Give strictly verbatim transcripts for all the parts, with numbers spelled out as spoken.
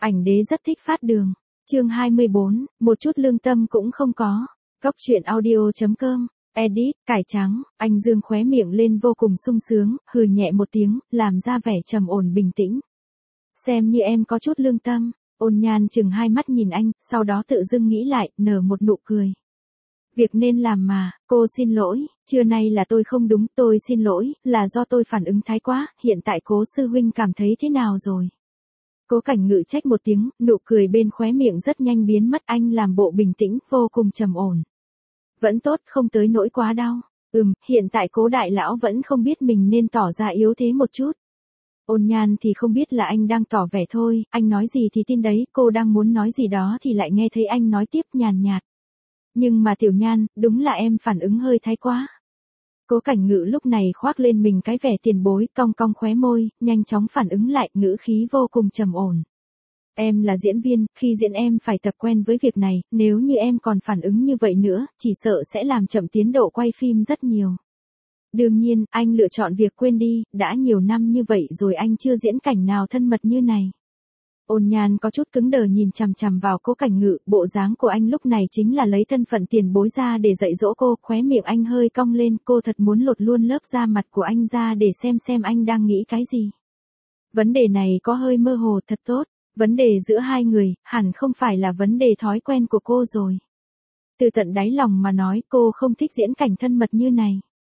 Ảnh đế rất thích phát đường. Chương hai mươi bốn, một chút lương tâm cũng không có. Góc truyện audio chấm com. Edit, cải trắng, anh dương khóe miệng lên vô cùng sung sướng, hừ nhẹ một tiếng, làm ra vẻ trầm ổn bình tĩnh. Xem như em có chút lương tâm. Ôn Nhan chừng hai mắt nhìn anh, sau đó tự dưng nghĩ lại, nở một nụ cười. Việc nên làm mà, cô xin lỗi, trưa nay là tôi không đúng, tôi xin lỗi, là do tôi phản ứng thái quá, hiện tại Cố sư huynh cảm thấy thế nào rồi? Cố Cảnh Ngự trách một tiếng, nụ cười bên khóe miệng rất nhanh biến mất, anh làm bộ bình tĩnh, vô cùng trầm ổn. Vẫn tốt, không tới nỗi quá đau. Ừm, hiện tại Cố đại lão vẫn không biết mình nên tỏ ra yếu thế một chút. Ôn Nhan thì không biết là anh đang tỏ vẻ thôi, anh nói gì thì tin đấy, cô đang muốn nói gì đó thì lại nghe thấy anh nói tiếp nhàn nhạt. Nhưng mà Tiểu Nhan, đúng là em phản ứng hơi thái quá. Cố Cảnh Ngự lúc này khoác lên mình cái vẻ tiền bối, cong cong khóe môi, nhanh chóng phản ứng lại, ngữ khí vô cùng trầm ổn. Em là diễn viên, khi diễn em phải tập quen với việc này, nếu như em còn phản ứng như vậy nữa, chỉ sợ sẽ làm chậm tiến độ quay phim rất nhiều. Đương nhiên, anh lựa chọn việc quên đi, đã nhiều năm như vậy rồi anh chưa diễn cảnh nào thân mật như này. Ôn Nhan có chút cứng đờ nhìn chằm chằm vào Cố Cảnh Ngự, bộ dáng của anh lúc này chính là lấy thân phận tiền bối ra để dạy dỗ cô, khóe miệng anh hơi cong lên, cô thật muốn lột luôn lớp da mặt của anh ra để xem xem anh đang nghĩ cái gì. Vấn đề này có hơi mơ hồ, thật tốt, vấn đề giữa hai người, hẳn không phải là vấn đề thói quen của cô rồi. Từ tận đáy lòng mà nói, cô không thích diễn cảnh thân mật như này.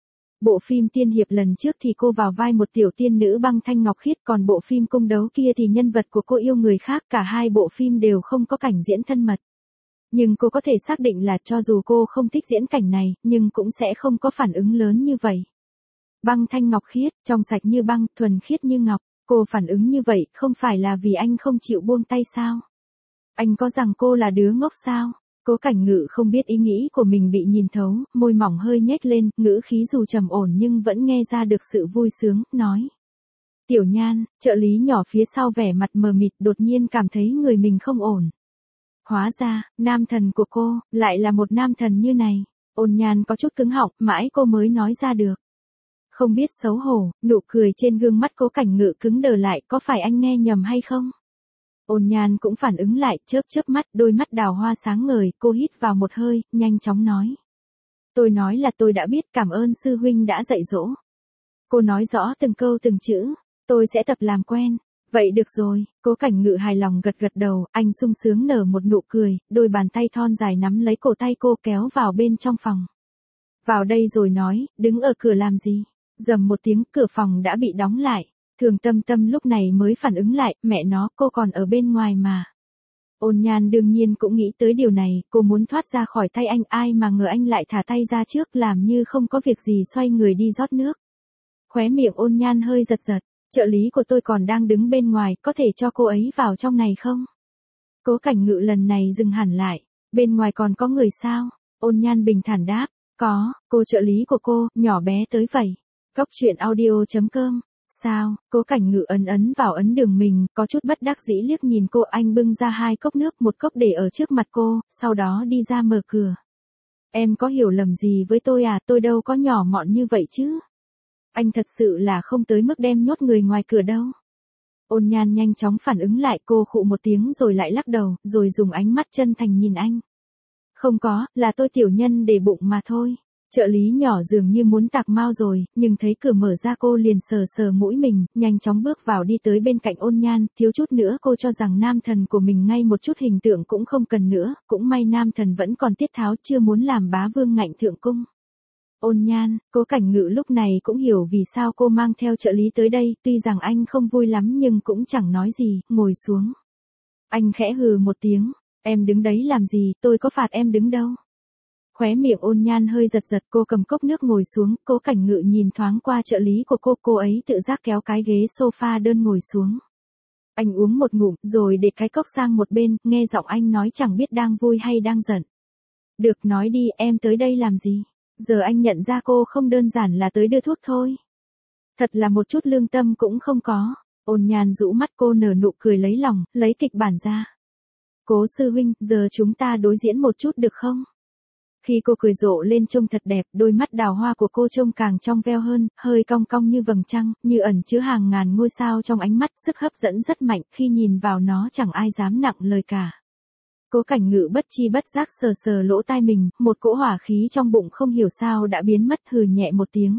Bộ phim Tiên Hiệp lần trước thì cô vào vai một tiểu tiên nữ Băng Thanh Ngọc Khiết, còn bộ phim Cung Đấu kia thì nhân vật của cô yêu người khác, cả hai bộ phim đều không có cảnh diễn thân mật. Nhưng cô có thể xác định là cho dù cô không thích diễn cảnh này, nhưng cũng sẽ không có phản ứng lớn như vậy. Băng Thanh Ngọc Khiết, trong sạch như băng, thuần khiết như ngọc, cô phản ứng như vậy, không phải là vì anh không chịu buông tay sao? Anh có rằng cô là đứa ngốc sao? Cố Cảnh Ngự không biết ý nghĩ của mình bị nhìn thấu, môi mỏng hơi nhếch lên, ngữ khí dù trầm ổn nhưng vẫn nghe ra được sự vui sướng, nói. Tiểu Nhan, trợ lý nhỏ phía sau vẻ mặt mờ mịt đột nhiên cảm thấy người mình không ổn. Hóa ra, nam thần của cô, lại là một nam thần như này. Ôn Nhan có chút cứng họng, mãi cô mới nói ra được. Không biết xấu hổ, nụ cười trên gương mắt Cố Cảnh Ngự cứng đờ lại, có phải anh nghe nhầm hay không? Ôn Nhan cũng phản ứng lại, chớp chớp mắt, đôi mắt đào hoa sáng ngời, cô hít vào một hơi, nhanh chóng nói. Tôi nói là tôi đã biết, cảm ơn sư huynh đã dạy dỗ. Cô nói rõ từng câu từng chữ, tôi sẽ tập làm quen. Vậy được rồi, Cố Cảnh Ngự hài lòng gật gật đầu, anh sung sướng nở một nụ cười, đôi bàn tay thon dài nắm lấy cổ tay cô kéo vào bên trong phòng. Vào đây rồi nói, đứng ở cửa làm gì? Rầm một tiếng, cửa phòng đã bị đóng lại. Thường Tâm Tâm lúc này mới phản ứng lại, mẹ nó, cô còn ở bên ngoài mà. Ôn Nhan đương nhiên cũng nghĩ tới điều này, cô muốn thoát ra khỏi tay anh, ai mà ngờ anh lại thả tay ra trước, làm như không có việc gì xoay người đi rót nước. Khóe miệng Ôn Nhan hơi giật giật, trợ lý của tôi còn đang đứng bên ngoài, có thể cho cô ấy vào trong này không? Cố Cảnh Ngự lần này dừng hẳn lại, bên ngoài còn có người sao? Ôn Nhan bình thản đáp, có, cô trợ lý của cô, nhỏ bé tới vậy. Góc truyện audio chấm com. Sao? Cố Cảnh Ngự ấn ấn vào ấn đường mình, có chút bất đắc dĩ liếc nhìn cô, anh bưng ra hai cốc nước, một cốc để ở trước mặt cô, sau đó đi ra mở cửa. Em có hiểu lầm gì với tôi à, tôi đâu có nhỏ mọn như vậy chứ. Anh thật sự là không tới mức đem nhốt người ngoài cửa đâu. Ôn Nhan nhanh chóng phản ứng lại, cô khụ một tiếng rồi lại lắc đầu, rồi dùng ánh mắt chân thành nhìn anh. Không có, là tôi tiểu nhân để bụng mà thôi. Trợ lý nhỏ dường như muốn tạc mau rồi, nhưng thấy cửa mở ra cô liền sờ sờ mũi mình, nhanh chóng bước vào đi tới bên cạnh Ôn Nhan, thiếu chút nữa cô cho rằng nam thần của mình ngay một chút hình tượng cũng không cần nữa, cũng may nam thần vẫn còn tiết tháo, chưa muốn làm bá vương ngạnh thượng cung. Ôn Nhan, Cố Cảnh Ngự lúc này cũng hiểu vì sao cô mang theo trợ lý tới đây, tuy rằng anh không vui lắm nhưng cũng chẳng nói gì, ngồi xuống. Anh khẽ hừ một tiếng, em đứng đấy làm gì, tôi có phạt em đứng đâu. Khóe miệng Ôn Nhan hơi giật giật, cô cầm cốc nước ngồi xuống, Cố Cảnh Ngự nhìn thoáng qua trợ lý của cô, cô ấy tự giác kéo cái ghế sofa đơn ngồi xuống. Anh uống một ngụm, rồi để cái cốc sang một bên, nghe giọng anh nói chẳng biết đang vui hay đang giận. Được, nói đi, em tới đây làm gì? Giờ anh nhận ra cô không đơn giản là tới đưa thuốc thôi. Thật là một chút lương tâm cũng không có. Ôn Nhan rũ mắt, cô nở nụ cười lấy lòng, lấy kịch bản ra. Cố sư huynh, giờ chúng ta đối diễn một chút được không? Khi cô cười rộ lên trông thật đẹp, đôi mắt đào hoa của cô trông càng trong veo hơn, hơi cong cong như vầng trăng, như ẩn chứa hàng ngàn ngôi sao trong ánh mắt, sức hấp dẫn rất mạnh, khi nhìn vào nó chẳng ai dám nặng lời cả. Cố Cảnh Ngự bất chi bất giác sờ sờ lỗ tai mình, một cỗ hỏa khí trong bụng không hiểu sao đã biến mất, hừ nhẹ một tiếng.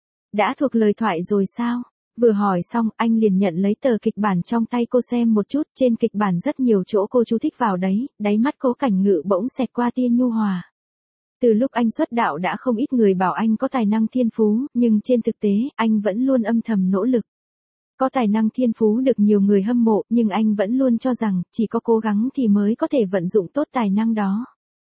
Đã thuộc lời thoại rồi sao? Vừa hỏi xong, anh liền nhận lấy tờ kịch bản trong tay cô xem một chút, trên kịch bản rất nhiều chỗ cô chú thích vào đấy, đáy mắt Cố Cảnh Ngự bỗng xẹt qua tia nhu hòa. Từ lúc anh xuất đạo đã không ít người bảo anh có tài năng thiên phú, nhưng trên thực tế, anh vẫn luôn âm thầm nỗ lực. Có tài năng thiên phú được nhiều người hâm mộ, nhưng anh vẫn luôn cho rằng, chỉ có cố gắng thì mới có thể vận dụng tốt tài năng đó.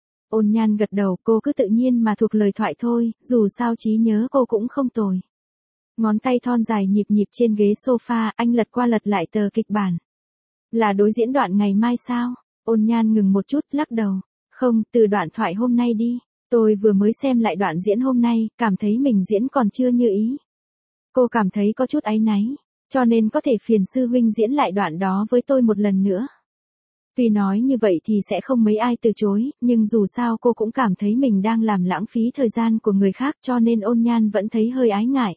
Ôn Nhan gật đầu, cô cứ tự nhiên mà thuộc lời thoại thôi, dù sao trí nhớ cô cũng không tồi. Ngón tay thon dài nhịp nhịp trên ghế sofa, anh lật qua lật lại tờ kịch bản. Là đối diễn đoạn ngày mai sao? Ôn Nhan ngừng một chút, lắc đầu. Không, từ đoạn thoại hôm nay đi. Tôi vừa mới xem lại đoạn diễn hôm nay, cảm thấy mình diễn còn chưa như ý. Cô cảm thấy có chút áy náy, cho nên có thể phiền sư huynh diễn lại đoạn đó với tôi một lần nữa. Tuy nói như vậy thì sẽ không mấy ai từ chối, nhưng dù sao cô cũng cảm thấy mình đang làm lãng phí thời gian của người khác, cho nên Ôn Nhan vẫn thấy hơi ái ngại.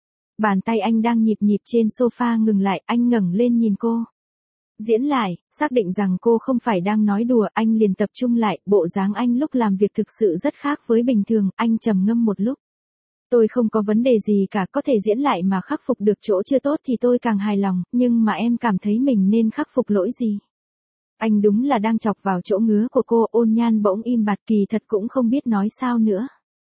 Bàn tay anh đang nhịp nhịp trên sofa ngừng lại, anh ngẩng lên nhìn cô. Diễn lại, xác định rằng cô không phải đang nói đùa, anh liền tập trung lại, bộ dáng anh lúc làm việc thực sự rất khác với bình thường, anh trầm ngâm một lúc. Tôi không có vấn đề gì cả, có thể diễn lại mà khắc phục được chỗ chưa tốt thì tôi càng hài lòng, nhưng mà em cảm thấy mình nên khắc phục lỗi gì? Anh đúng là đang chọc vào chỗ ngứa của cô. Ôn Nhan bỗng im bặt, kỳ thật cũng không biết nói sao nữa.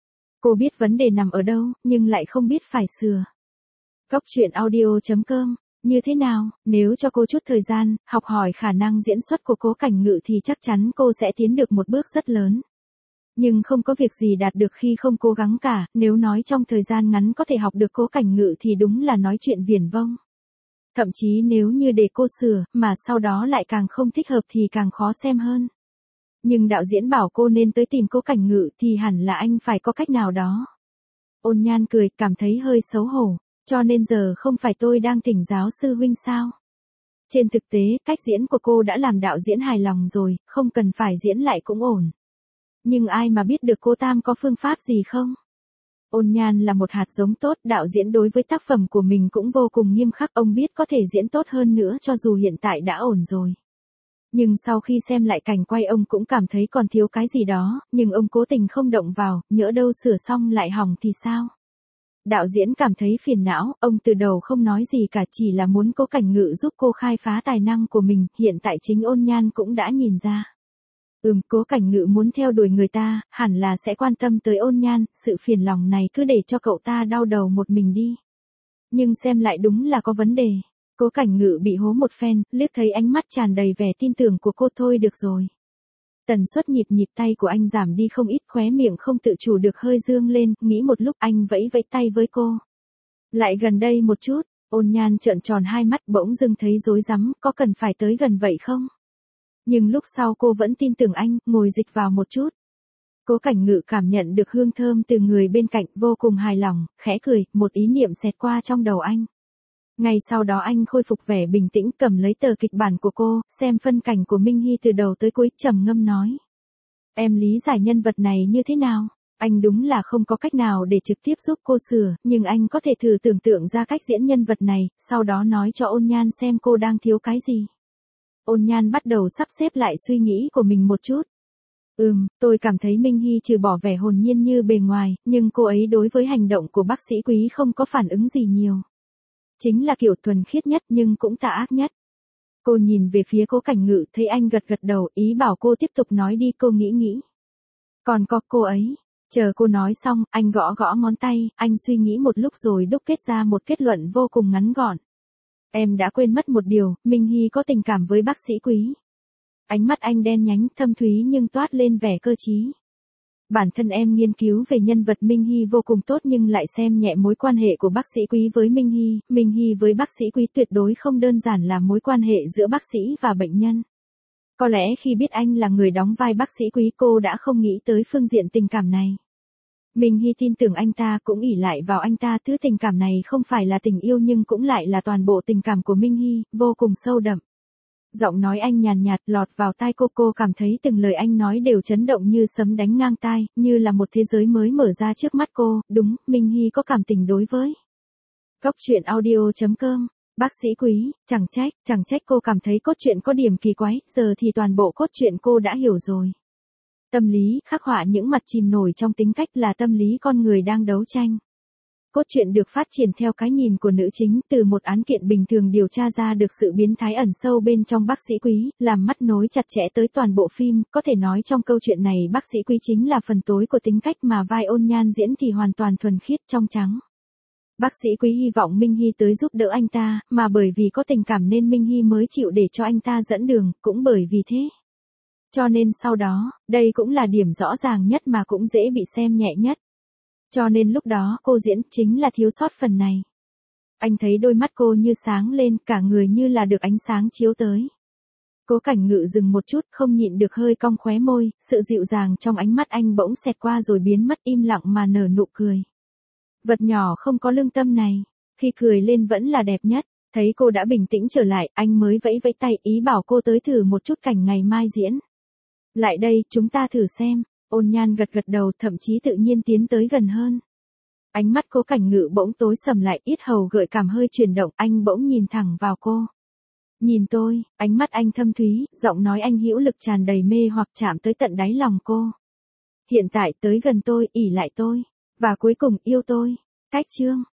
Cô biết vấn đề nằm ở đâu, nhưng lại không biết phải sửa. Góc truyện audio chấm com. Như thế nào, nếu cho cô chút thời gian, học hỏi khả năng diễn xuất của Cố Cảnh Ngự thì chắc chắn cô sẽ tiến được một bước rất lớn. Nhưng không có việc gì đạt được khi không cố gắng cả, nếu nói trong thời gian ngắn có thể học được Cố Cảnh Ngự thì đúng là nói chuyện viển vông. Thậm chí nếu như để cô sửa, mà sau đó lại càng không thích hợp thì càng khó xem hơn. Nhưng đạo diễn bảo cô nên tới tìm Cố Cảnh Ngự thì hẳn là anh phải có cách nào đó. Ôn Nhan cười, cảm thấy hơi xấu hổ. Cho nên giờ không phải tôi đang thỉnh giáo sư huynh sao? Trên thực tế, cách diễn của cô đã làm đạo diễn hài lòng rồi, không cần phải diễn lại cũng ổn. Nhưng ai mà biết được cô Tam có phương pháp gì không? Ôn Nhan là một hạt giống tốt, đạo diễn đối với tác phẩm của mình cũng vô cùng nghiêm khắc, ông biết có thể diễn tốt hơn nữa cho dù hiện tại đã ổn rồi. Nhưng sau khi xem lại cảnh quay ông cũng cảm thấy còn thiếu cái gì đó, nhưng ông cố tình không động vào, nhỡ đâu sửa xong lại hỏng thì sao? Đạo diễn cảm thấy phiền não, ông từ đầu không nói gì cả, chỉ là muốn Cố Cảnh Ngự giúp cô khai phá tài năng của mình, hiện tại chính Ôn Nhan cũng đã nhìn ra. Ừm, Cố Cảnh Ngự muốn theo đuổi người ta, hẳn là sẽ quan tâm tới Ôn Nhan, sự phiền lòng này cứ để cho cậu ta đau đầu một mình đi. Nhưng xem lại đúng là có vấn đề. Cố Cảnh Ngự bị hố một phen, liếc thấy ánh mắt tràn đầy vẻ tin tưởng của cô, thôi được rồi. Tần suất nhịp nhịp tay của anh giảm đi không ít, khóe miệng không tự chủ được hơi dương lên, nghĩ một lúc anh vẫy vẫy tay với cô. Lại gần đây một chút. Ôn Nhan trợn tròn hai mắt, bỗng dưng thấy rối rắm, có cần phải tới gần vậy không? Nhưng lúc sau cô vẫn tin tưởng anh, ngồi dịch vào một chút. Cố Cảnh Ngự cảm nhận được hương thơm từ người bên cạnh, vô cùng hài lòng, khẽ cười, một ý niệm xẹt qua trong đầu anh. Ngay sau đó anh khôi phục vẻ bình tĩnh, cầm lấy tờ kịch bản của cô, xem phân cảnh của Minh Hy từ đầu tới cuối, trầm ngâm nói. Em lý giải nhân vật này như thế nào? Anh đúng là không có cách nào để trực tiếp giúp cô sửa, nhưng anh có thể thử tưởng tượng ra cách diễn nhân vật này, sau đó nói cho Ôn Nhan xem cô đang thiếu cái gì. Ôn Nhan bắt đầu sắp xếp lại suy nghĩ của mình một chút. Ừm, tôi cảm thấy Minh Hy trừ bỏ vẻ hồn nhiên như bề ngoài, nhưng cô ấy đối với hành động của bác sĩ Quý không có phản ứng gì nhiều. Chính là kiểu thuần khiết nhất nhưng cũng tà ác nhất. Cô nhìn về phía Cố Cảnh Ngự, thấy anh gật gật đầu, ý bảo cô tiếp tục nói đi, cô nghĩ nghĩ. Còn có cô ấy. Chờ cô nói xong, anh gõ gõ ngón tay, anh suy nghĩ một lúc rồi đúc kết ra một kết luận vô cùng ngắn gọn. Em đã quên mất một điều, Minh Hy có tình cảm với bác sĩ Quý. Ánh mắt anh đen nhánh, thâm thúy nhưng toát lên vẻ cơ trí. Bản thân em nghiên cứu về nhân vật Minh Hy vô cùng tốt nhưng lại xem nhẹ mối quan hệ của bác sĩ Quý với Minh Hy. Minh Hy với bác sĩ Quý tuyệt đối không đơn giản là mối quan hệ giữa bác sĩ và bệnh nhân. Có lẽ khi biết anh là người đóng vai bác sĩ Quý, cô đã không nghĩ tới phương diện tình cảm này. Minh Hy tin tưởng anh ta, cũng ỷ lại vào anh ta, thứ tình cảm này không phải là tình yêu nhưng cũng lại là toàn bộ tình cảm của Minh Hy, vô cùng sâu đậm. Giọng nói anh nhàn nhạt, nhạt lọt vào tai cô, cô cảm thấy từng lời anh nói đều chấn động như sấm đánh ngang tai, như là một thế giới mới mở ra trước mắt cô. Đúng, Minh Hy có cảm tình đối với. Cốc truyện audio chấm com. Bác sĩ Quý, chẳng trách, chẳng trách cô cảm thấy cốt truyện có điểm kỳ quái, giờ thì toàn bộ cốt truyện cô đã hiểu rồi. Tâm lý, khắc họa những mặt chìm nổi trong tính cách là tâm lý con người đang đấu tranh. Cốt truyện được phát triển theo cái nhìn của nữ chính, từ một án kiện bình thường điều tra ra được sự biến thái ẩn sâu bên trong bác sĩ Quý, làm mắt nối chặt chẽ tới toàn bộ phim. Có thể nói trong câu chuyện này bác sĩ Quý chính là phần tối của tính cách mà vai Ôn Nhan diễn thì hoàn toàn thuần khiết trong trắng. Bác sĩ Quý hy vọng Minh Hy tới giúp đỡ anh ta, mà bởi vì có tình cảm nên Minh Hy mới chịu để cho anh ta dẫn đường, cũng bởi vì thế. Cho nên sau đó, đây cũng là điểm rõ ràng nhất mà cũng dễ bị xem nhẹ nhất. Cho nên lúc đó cô diễn chính là thiếu sót phần này. Anh thấy đôi mắt cô như sáng lên, cả người như là được ánh sáng chiếu tới. Cố Cảnh Ngự dừng một chút, không nhịn được hơi cong khóe môi, sự dịu dàng trong ánh mắt anh bỗng xẹt qua rồi biến mất, im lặng mà nở nụ cười. Vật nhỏ không có lương tâm này, khi cười lên vẫn là đẹp nhất. Thấy cô đã bình tĩnh trở lại, anh mới vẫy vẫy tay, ý bảo cô tới thử một chút cảnh ngày mai diễn. Lại đây, chúng ta thử xem. Ôn Nhan gật gật đầu, thậm chí tự nhiên tiến tới gần hơn. Ánh mắt Cố Cảnh Ngự bỗng tối sầm lại, yết hầu gợi cảm hơi chuyển động, anh bỗng nhìn thẳng vào cô. Nhìn tôi, ánh mắt anh thâm thúy, giọng nói anh hữu lực tràn đầy mê hoặc chạm tới tận đáy lòng cô. Hiện tại tới gần tôi, ỉ lại tôi, và cuối cùng yêu tôi. Cách chương.